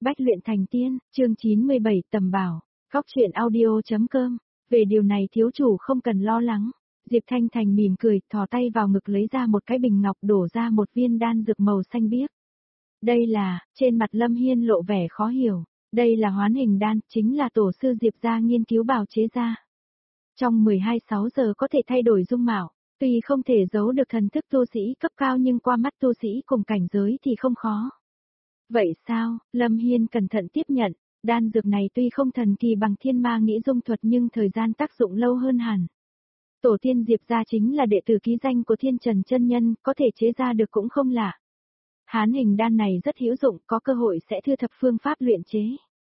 Bách luyện thành tiên, chương 97 tầm bảo, góc truyện audio.com. Về điều này thiếu chủ không cần lo lắng. Diệp Thanh Thành mỉm cười, thò tay vào ngực lấy ra một cái bình ngọc đổ ra một viên đan dược màu xanh biếc. Đây là, trên mặt Lâm Hiên lộ vẻ khó hiểu, đây là hoán hình đan, chính là tổ sư Diệp gia nghiên cứu bào chế ra. Trong 12-6 giờ có thể thay đổi dung mạo, tuy không thể giấu được thần thức tu sĩ cấp cao nhưng qua mắt tu sĩ cùng cảnh giới thì không khó. Vậy sao, Lâm Hiên cẩn thận tiếp nhận, đan dược này tuy không thần kỳ bằng thiên ma nghĩ dung thuật nhưng thời gian tác dụng lâu hơn hẳn. Tổ tiên Diệp gia chính là đệ tử ký danh của Thiên Trần chân nhân, có thể chế ra được cũng không lạ. Hán hình đan này rất hữu dụng, có cơ hội sẽ thư thập phương pháp luyện chế.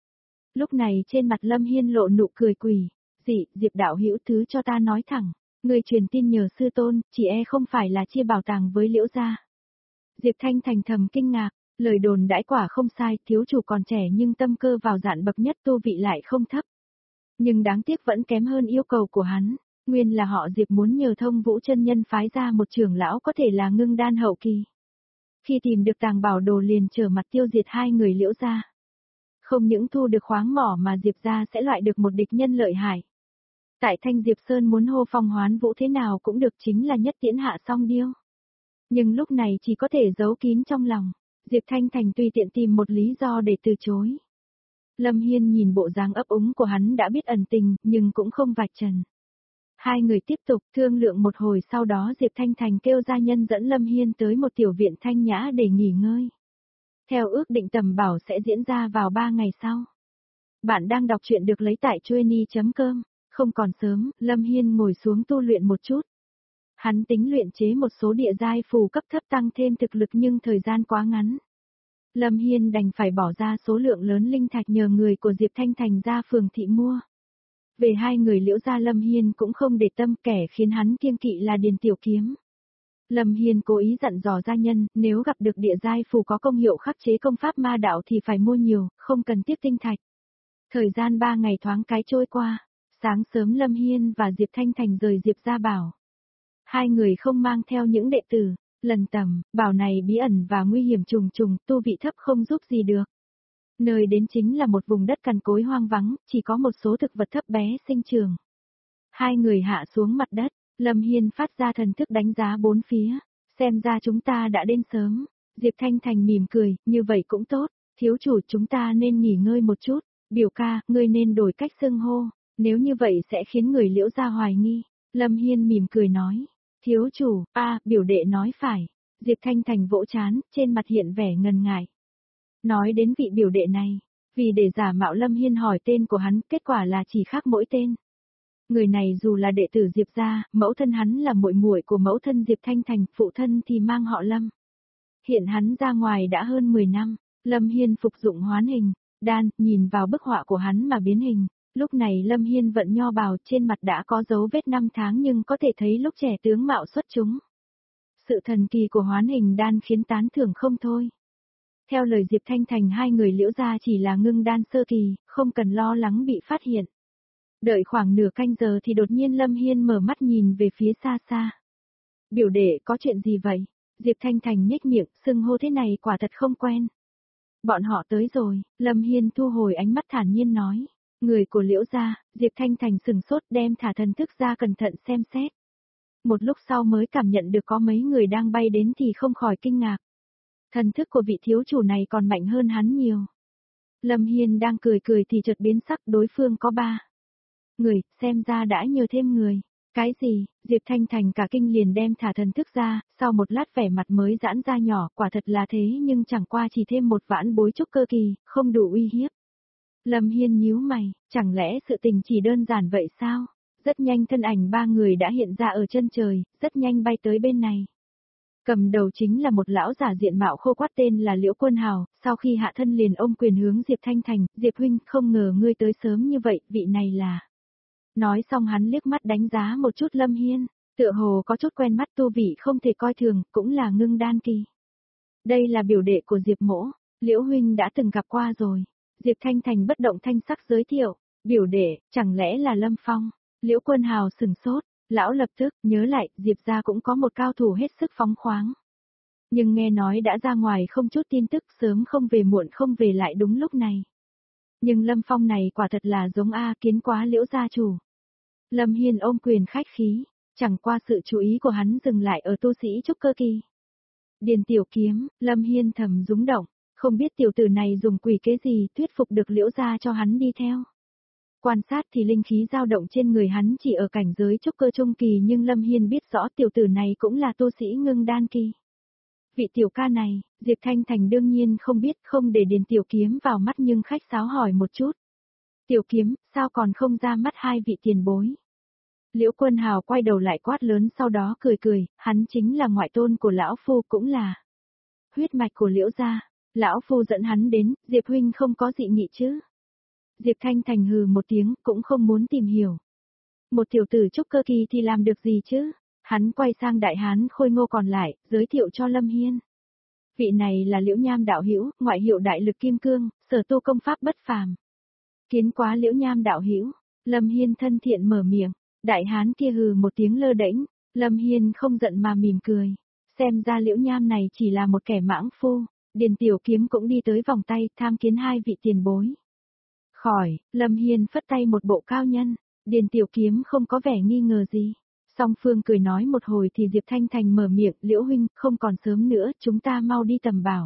Lúc này trên mặt Lâm Hiên lộ nụ cười quỷ, Diệp đạo hữu thứ cho ta nói thẳng, người truyền tin nhờ sư tôn, chỉ không phải là chia bảo tàng với Liễu gia. Diệp Thanh Thành thầm kinh ngạc, lời đồn đãi quả không sai, thiếu chủ còn trẻ nhưng tâm cơ vào dạn bậc nhất, tu vị lại không thấp. Nhưng đáng tiếc vẫn kém hơn yêu cầu của hắn, nguyên là họ Diệp muốn nhờ Thông Vũ chân nhân phái ra một trưởng lão có thể là ngưng đan hậu kỳ. Khi tìm được tàng bảo đồ liền trở mặt tiêu diệt hai người Liễu gia. Không những thu được khoáng mỏ mà Diệp gia sẽ loại được một địch nhân lợi hại. Tại Thanh Diệp Sơn muốn hô phong hoán vũ thế nào cũng được, chính là nhất tiễn hạ song điêu. Nhưng lúc này chỉ có thể giấu kín trong lòng, Diệp Thanh Thành tùy tiện tìm một lý do để từ chối. Lâm Hiên nhìn bộ dáng ấp úng của hắn đã biết ẩn tình, nhưng cũng không vạch trần. Hai người tiếp tục thương lượng một hồi, sau đó Diệp Thanh Thành kêu gia nhân dẫn Lâm Hiên tới một tiểu viện thanh nhã để nghỉ ngơi. Theo ước định tầm bảo sẽ diễn ra vào 3 ngày sau. Bạn đang đọc truyện được lấy tại chuyenny.com. Không còn sớm, Lâm Hiên ngồi xuống tu luyện một chút. Hắn tính luyện chế một số địa giai phù cấp thấp tăng thêm thực lực nhưng thời gian quá ngắn. Lâm Hiên đành phải bỏ ra số lượng lớn linh thạch nhờ người của Diệp Thanh Thành ra phường thị mua. Về hai người Liễu gia, Lâm Hiên cũng không để tâm, kẻ khiến hắn kiêng kỵ là Điền Tiểu Kiếm. Lâm Hiên cố ý dặn dò gia nhân, nếu gặp được địa giai phù có công hiệu khắc chế công pháp ma đạo thì phải mua nhiều, không cần tiếp tinh thạch. Thời gian 3 ngày thoáng cái trôi qua, sáng sớm Lâm Hiên và Diệp Thanh Thành rời Diệp gia bảo. Hai người không mang theo những đệ tử, lần tầm, bảo này bí ẩn và nguy hiểm trùng trùng, tu vị thấp không giúp gì được. Nơi đến chính là một vùng đất cằn cối hoang vắng, chỉ có một số thực vật thấp bé sinh trưởng. Hai người hạ xuống mặt đất, Lâm Hiên phát ra thần thức đánh giá bốn phía, xem ra chúng ta đã đến sớm. Diệp Thanh Thành mỉm cười, như vậy cũng tốt, thiếu chủ chúng ta nên nghỉ ngơi một chút, biểu ca, ngươi nên đổi cách xưng hô, nếu như vậy sẽ khiến người Liễu gia hoài nghi. Lâm Hiên mỉm cười nói, thiếu chủ, biểu đệ nói phải. Diệp Thanh Thành vỗ chán, trên mặt hiện vẻ ngần ngại. Nói đến vị biểu đệ này, vì để giả mạo Lâm Hiên hỏi tên của hắn, kết quả là chỉ khác mỗi tên. Người này dù là đệ tử Diệp gia, mẫu thân hắn là muội muội của mẫu thân Diệp Thanh Thành, phụ thân thì mang họ Lâm. Hiện hắn ra ngoài đã hơn 10 năm, Lâm Hiên phục dụng hoán hình đan, nhìn vào bức họa của hắn mà biến hình. Lúc này Lâm Hiên vận nho bào, trên mặt đã có dấu vết 5 tháng nhưng có thể thấy lúc trẻ tướng mạo xuất chúng. Sự thần kỳ của hoán hình đan khiến tán thưởng không thôi. Theo lời Diệp Thanh Thành, hai người Liễu gia chỉ là ngưng đan sơ kỳ, không cần lo lắng bị phát hiện. Đợi khoảng nửa canh giờ thì đột nhiên Lâm Hiên mở mắt nhìn về phía xa xa. Biểu đệ, có chuyện gì vậy? Diệp Thanh Thành nhếch miệng, xưng hô thế này quả thật không quen. Bọn họ tới rồi, Lâm Hiên thu hồi ánh mắt thản nhiên nói. Người của Liễu gia. Diệp Thanh Thành sừng sốt, đem thả thần thức ra cẩn thận xem xét. Một lúc sau mới cảm nhận được có mấy người đang bay đến thì không khỏi kinh ngạc. Thần thức của vị thiếu chủ này còn mạnh hơn hắn nhiều. Lâm Hiên đang cười cười thì chợt biến sắc, đối phương có 3 người, xem ra đã nhờ thêm người. Cái gì? Diệp Thanh Thành cả kinh liền đem thả thần thức ra, sau một lát vẻ mặt mới giãn ra nhỏ, quả thật là thế nhưng chẳng qua chỉ thêm một vãn bối trúc cơ kỳ, không đủ uy hiếp. Lâm Hiên nhíu mày, chẳng lẽ sự tình chỉ đơn giản vậy sao? Rất nhanh thân ảnh 3 người đã hiện ra ở chân trời, rất nhanh bay tới bên này. Cầm đầu chính là một lão giả diện mạo khô quắt tên là Liễu Quân Hào, sau khi hạ thân liền ôm quyền hướng Diệp Thanh Thành, Diệp huynh, không ngờ ngươi tới sớm như vậy, vị này là... Nói xong hắn liếc mắt đánh giá một chút Lâm Hiên, tựa hồ có chút quen mắt, tu vị không thể coi thường, cũng là ngưng đan kỳ. Đây là biểu đệ của Diệp mỗ, Liễu huynh đã từng gặp qua rồi. Diệp Thanh Thành bất động thanh sắc giới thiệu, biểu đệ, chẳng lẽ là Lâm Phong? Liễu Quân Hào sừng sốt, lão lập tức nhớ lại, Diệp gia cũng có một cao thủ hết sức phóng khoáng. Nhưng nghe nói đã ra ngoài không chút tin tức, sớm không về muộn không về lại đúng lúc này. Nhưng Lâm Phong này quả thật là giống A Kiến quá Liễu gia chủ. Lâm Hiên ôm quyền khách khí, chẳng qua sự chú ý của hắn dừng lại ở tu sĩ trúc cơ kỳ. Điền Tiểu Kiếm, Lâm Hiên thầm rúng động, không biết tiểu tử này dùng quỷ kế gì thuyết phục được Liễu gia cho hắn đi theo. Quan sát thì linh khí dao động trên người hắn chỉ ở cảnh giới trúc cơ trung kỳ, nhưng Lâm Hiên biết rõ tiểu tử này cũng là tu sĩ ngưng đan kỳ. Vị tiểu ca này, Diệp Thanh Thành đương nhiên không biết, không để Điền Tiểu Kiếm vào mắt nhưng khách sáo hỏi một chút. Tiểu Kiếm, sao còn không ra mắt hai vị tiền bối? Liễu Quân Hào quay đầu lại quát lớn, sau đó cười cười, hắn chính là ngoại tôn của lão phu, cũng là huyết mạch của Liễu gia. Lão phu dẫn hắn đến, Diệp huynh không có dị nghị chứ? Diệp Thanh Thành hừ một tiếng, cũng không muốn tìm hiểu. Một tiểu tử trúc cơ kỳ thì làm được gì chứ? Hắn quay sang đại hán khôi ngô còn lại, giới thiệu cho Lâm Hiên. Vị này là Liễu Nham đạo hữu, ngoại hiệu Đại Lực Kim Cương, sở tu công pháp bất phàm. Kiến quá Liễu Nham đạo hữu, Lâm Hiên thân thiện mở miệng, đại hán kia hừ một tiếng lơ đễnh, Lâm Hiên không giận mà mỉm cười. Xem ra Liễu Nham này chỉ là một kẻ mãng phu. Điền Tiểu Kiếm cũng đi tới vòng tay, tham kiến hai vị tiền bối. Khỏi, Lâm Hiên phất tay một bộ cao nhân, Điền Tiểu Kiếm không có vẻ nghi ngờ gì. Song phương cười nói một hồi thì Diệp Thanh Thành mở miệng, Liễu huynh, không còn sớm nữa, chúng ta mau đi tầm bảo.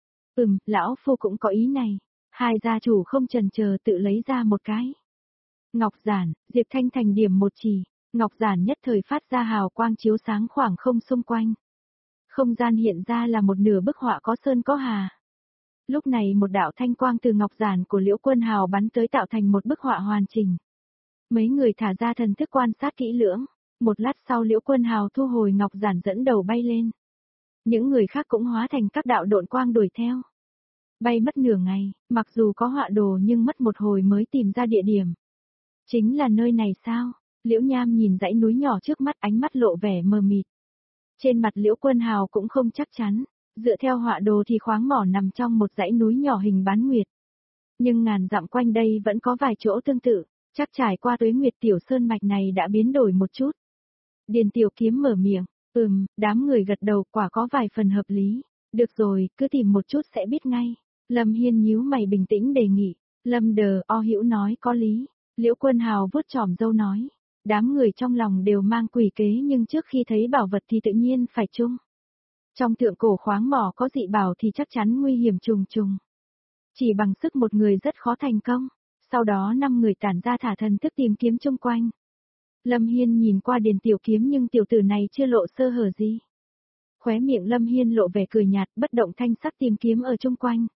Lão phu cũng có ý này. Hai gia chủ không chần chờ tự lấy ra một cái ngọc giản, Diệp Thanh Thành điểm một chỉ, ngọc giản nhất thời phát ra hào quang chiếu sáng khoảng không xung quanh. Không gian hiện ra là một nửa bức họa có sơn có hà. Lúc này một đạo thanh quang từ ngọc giản của Liễu Quân Hào bắn tới tạo thành một bức họa hoàn chỉnh. Mấy người thả ra thần thức quan sát kỹ lưỡng, một lát sau Liễu Quân Hào thu hồi ngọc giản dẫn đầu bay lên. Những người khác cũng hóa thành các đạo độn quang đuổi theo. Bay mất nửa ngày, mặc dù có họa đồ nhưng mất một hồi mới tìm ra địa điểm. Chính là nơi này sao? Liễu Nham nhìn dãy núi nhỏ trước mắt, ánh mắt lộ vẻ mờ mịt. Trên mặt Liễu Quân Hào cũng không chắc chắn, dựa theo họa đồ thì khoáng mỏ nằm trong một dãy núi nhỏ hình bán nguyệt. Nhưng ngàn dặm quanh đây vẫn có vài chỗ tương tự, chắc trải qua tuế nguyệt tiểu sơn mạch này đã biến đổi một chút. Điền Tiểu Kiếm mở miệng, đám người gật đầu, quả có vài phần hợp lý. Được rồi, cứ tìm một chút sẽ biết ngay. Lâm Hiên nhíu mày bình tĩnh đề nghị. Lâm Đờ O Hữu nói có lý. Liễu Quân Hào vuốt chòm râu nói. Đám người trong lòng đều mang quỷ kế, nhưng trước khi thấy bảo vật thì tự nhiên phải chung. Trong thượng cổ khoáng mỏ có dị bảo thì chắc chắn nguy hiểm trùng trùng. Chỉ bằng sức một người rất khó thành công. Sau đó 5 người tản ra thả thần thức tìm kiếm chung quanh. Lâm Hiên nhìn qua Điền Tiểu Kiếm nhưng tiểu tử này chưa lộ sơ hở gì. Khóe miệng Lâm Hiên lộ vẻ cười nhạt, bất động thanh sắc tìm kiếm ở chung quanh.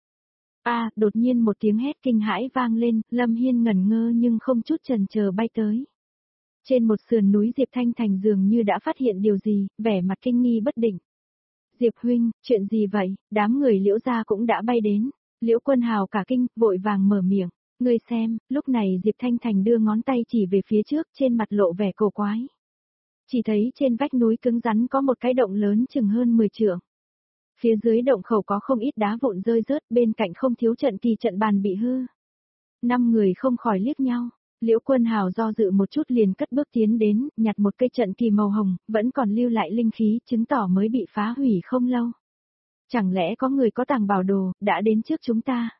Đột nhiên một tiếng hét kinh hãi vang lên, Lâm Hiên ngẩn ngơ nhưng không chút chần chờ bay tới. Trên một sườn núi Diệp Thanh Thành dường như đã phát hiện điều gì, vẻ mặt kinh nghi bất định. Diệp huynh, chuyện gì vậy? Đám người Liễu gia cũng đã bay đến. Liễu Quân Hào cả kinh, vội vàng mở miệng. Ngươi xem, lúc này Diệp Thanh Thành đưa ngón tay chỉ về phía trước, trên mặt lộ vẻ cổ quái. Chỉ thấy trên vách núi cứng rắn có một cái động lớn chừng hơn 10 trượng. Phía dưới động khẩu có không ít đá vụn rơi rớt, bên cạnh không thiếu trận kỳ trận bàn bị hư. 5 người không khỏi liếc nhau. Liễu Quân Hào do dự một chút liền cất bước tiến đến, nhặt một cây trận kỳ màu hồng, vẫn còn lưu lại linh khí, chứng tỏ mới bị phá hủy không lâu. Chẳng lẽ có người có tàng bảo đồ, đã đến trước chúng ta?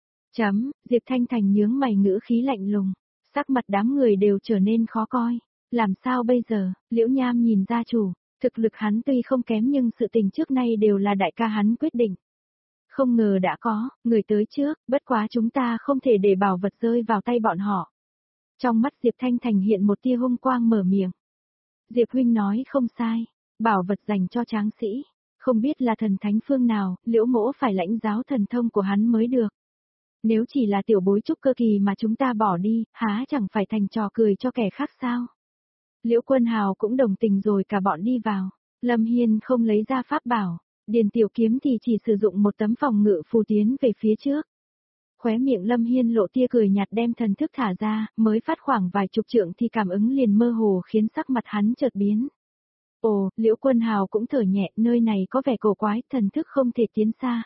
Diệp Thanh Thành nhướng mày, ngữ khí lạnh lùng. Sắc mặt đám người đều trở nên khó coi. Làm sao bây giờ? Liễu Nham nhìn gia chủ. Thực lực hắn tuy không kém nhưng sự tình trước nay đều là đại ca hắn quyết định. Không ngờ đã có người tới trước, bất quá chúng ta không thể để bảo vật rơi vào tay bọn họ. Trong mắt Diệp Thanh Thành hiện một tia hung quang, mở miệng. Diệp huynh nói không sai, bảo vật dành cho tráng sĩ. Không biết là thần thánh phương nào, Liễu mỗ phải lãnh giáo thần thông của hắn mới được. Nếu chỉ là tiểu bối trúc cơ kỳ mà chúng ta bỏ đi, há chẳng phải thành trò cười cho kẻ khác sao? Liễu Quân Hào cũng đồng tình rồi cả bọn đi vào. Lâm Hiên không lấy ra pháp bảo, Điền Tiểu Kiếm thì chỉ sử dụng một tấm phòng ngự phù tiến về phía trước. Khóe miệng Lâm Hiên lộ tia cười nhạt, đem thần thức thả ra, mới phát khoảng vài chục trượng thì cảm ứng liền mơ hồ khiến sắc mặt hắn chợt biến. Ồ, Liễu Quân Hào cũng thở nhẹ, nơi này có vẻ cổ quái, thần thức không thể tiến xa.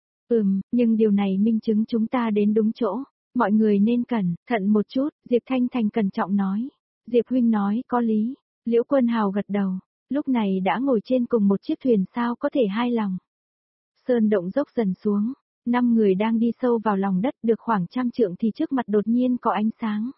Nhưng điều này minh chứng chúng ta đến đúng chỗ, mọi người nên cẩn thận một chút, Diệp Thanh Thành cẩn trọng nói. Diệp huynh nói có lý, Liễu Quân Hào gật đầu, lúc này đã ngồi trên cùng một chiếc thuyền sao có thể hai lòng. Sơn động dốc dần xuống, 5 người đang đi sâu vào lòng đất được khoảng 100 trượng thì trước mặt đột nhiên có ánh sáng.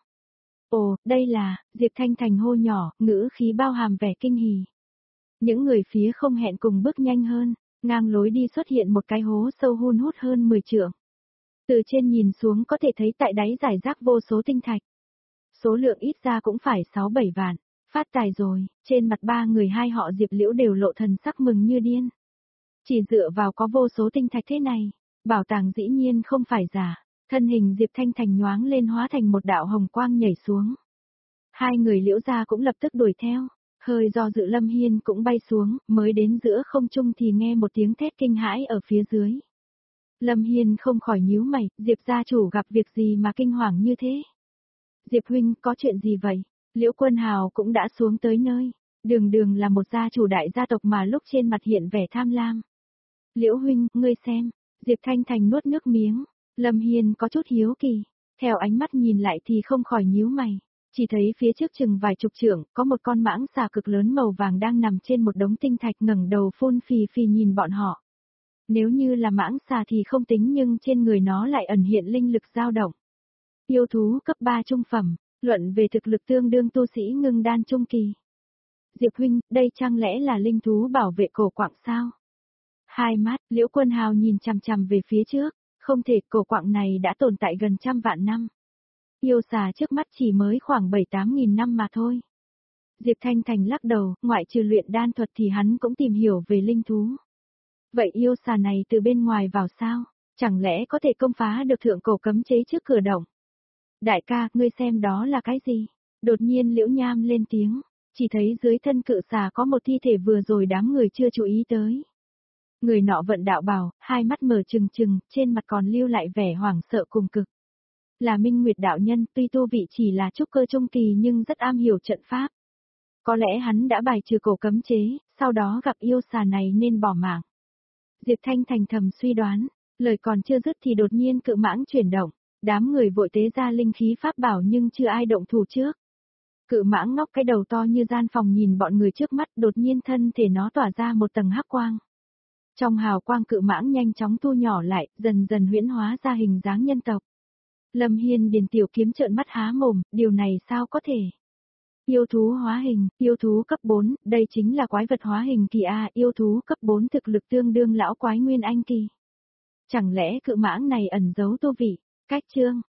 Ồ, đây là, Diệp Thanh Thành hô nhỏ, ngữ khí bao hàm vẻ kinh hỉ. Những người phía không hẹn cùng bước nhanh hơn, ngang lối đi xuất hiện một cái hố sâu hun hút hơn 10 trượng. Từ trên nhìn xuống có thể thấy tại đáy giải rác vô số tinh thạch. Số lượng ít ra cũng phải 6-7 vạn. Phát tài rồi, trên mặt 3 người hai họ Diệp Liễu đều lộ thần sắc mừng như điên. Chỉ dựa vào có vô số tinh thạch thế này, bảo tàng dĩ nhiên không phải giả. Thân hình Diệp Thanh Thành nhoáng lên hóa thành một đạo hồng quang nhảy xuống. Hai người Liễu gia cũng lập tức đuổi theo. Hơi do dự Lâm Hiên cũng bay xuống, mới đến giữa không trung thì nghe một tiếng thét kinh hãi ở phía dưới. Lâm Hiên không khỏi nhíu mày, Diệp gia chủ gặp việc gì mà kinh hoàng như thế? Diệp huynh, có chuyện gì vậy? Liễu Quân Hào cũng đã xuống tới nơi. Đường đường là một gia chủ đại gia tộc mà lúc trên mặt hiện vẻ tham lam. Liễu huynh, ngươi xem. Diệp Thanh Thành nuốt nước miếng. Lâm Hiên có chút hiếu kỳ. Theo ánh mắt nhìn lại thì không khỏi nhíu mày. Chỉ thấy phía trước chừng vài chục trượng, có một con mãng xà cực lớn màu vàng đang nằm trên một đống tinh thạch ngẩng đầu phun phì phì nhìn bọn họ. Nếu như là mãng xà thì không tính nhưng trên người nó lại ẩn hiện linh lực dao động. Yêu thú cấp 3 trung phẩm, luận về thực lực tương đương tu sĩ ngưng đan trung kỳ. Diệp huynh, đây chẳng lẽ là linh thú bảo vệ cổ quạng sao? Hai mắt, Liễu Quân Hào nhìn chằm chằm về phía trước, không thể, cổ quạng này đã tồn tại gần 100 vạn năm. Yêu xà trước mắt chỉ mới khoảng 7-8 nghìn năm mà thôi. Diệp Thanh Thành lắc đầu, ngoại trừ luyện đan thuật thì hắn cũng tìm hiểu về linh thú. Vậy yêu xà này từ bên ngoài vào sao? Chẳng lẽ có thể công phá được thượng cổ cấm chế trước cửa động? Đại ca, ngươi xem đó là cái gì? Đột nhiên Liễu Nham lên tiếng, chỉ thấy dưới thân cự xà có một thi thể vừa rồi đám người chưa chú ý tới. Người nọ vận đạo bào, hai mắt mở trừng trừng, trên mặt còn lưu lại vẻ hoảng sợ cùng cực. Là Minh Nguyệt đạo nhân, tuy tu vị chỉ là trúc cơ trung kỳ nhưng rất am hiểu trận pháp. Có lẽ hắn đã bài trừ cổ cấm chế, sau đó gặp yêu xà này nên bỏ mạng. Diệp Thanh Thành thầm suy đoán, lời còn chưa dứt thì đột nhiên cự mãng chuyển động, đám người vội tế ra linh khí pháp bảo nhưng chưa ai động thủ trước. Cự mãng ngóc cái đầu to như gian phòng nhìn bọn người trước mắt, đột nhiên thân thể nó tỏa ra một tầng hắc quang. Trong hào quang cự mãng nhanh chóng thu nhỏ lại, dần dần huyễn hóa ra hình dáng nhân tộc. Lâm Hiên Điền tiểu kiếm trợn mắt há mồm, điều này sao có thể? Yêu thú hóa hình, yêu thú cấp 4, đây chính là quái vật hóa hình kỳ A, yêu thú cấp 4 thực lực tương đương lão quái nguyên anh kỳ. Chẳng lẽ cự mãng này ẩn giấu tu vị? Cách chương